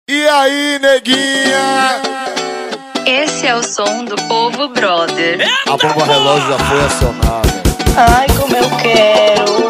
E aí, neguinha? Esse é o som do Povo Brother. A bomba relógio já foi acionada. Ai, como eu quero.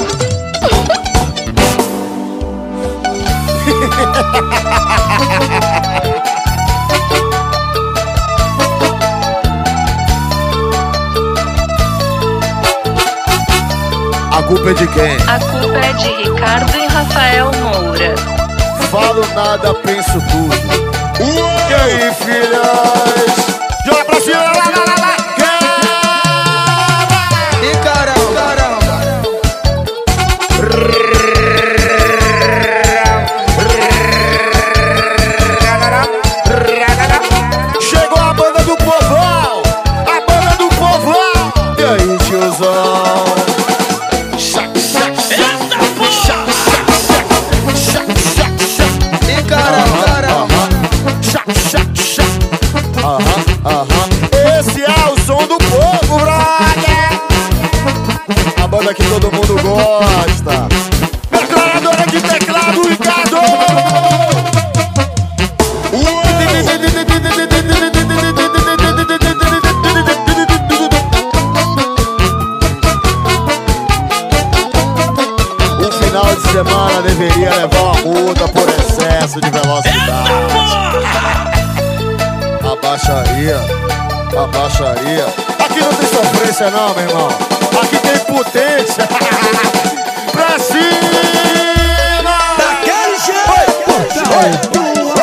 A culpa é de quem? A culpa é de Ricardo e Rafael Moura. Falo nada, penso tudo. E aí, filhas? Joga pra cima, lá, lá, lá, lá. E caramba, Chegou a banda do povão! A banda do povão! E aí, tiozão? e caramba. Esse é o som do povo, brother! A banda que todo mundo gosta. Metralhadora de teclado, Ricardo! O final de semana deveria levar uma multa por excesso de velocidade. A baixaria. Aqui não tem sofrência não, meu irmão. Aqui tem potência. Pra cima! Daquele jeito. Oi!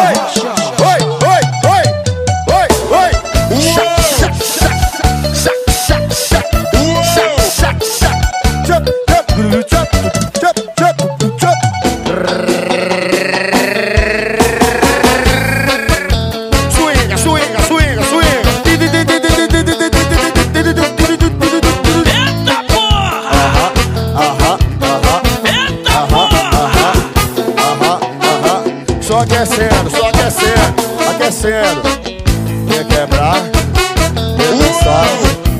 Só aquecendo. Quer quebrar? Quer dançar?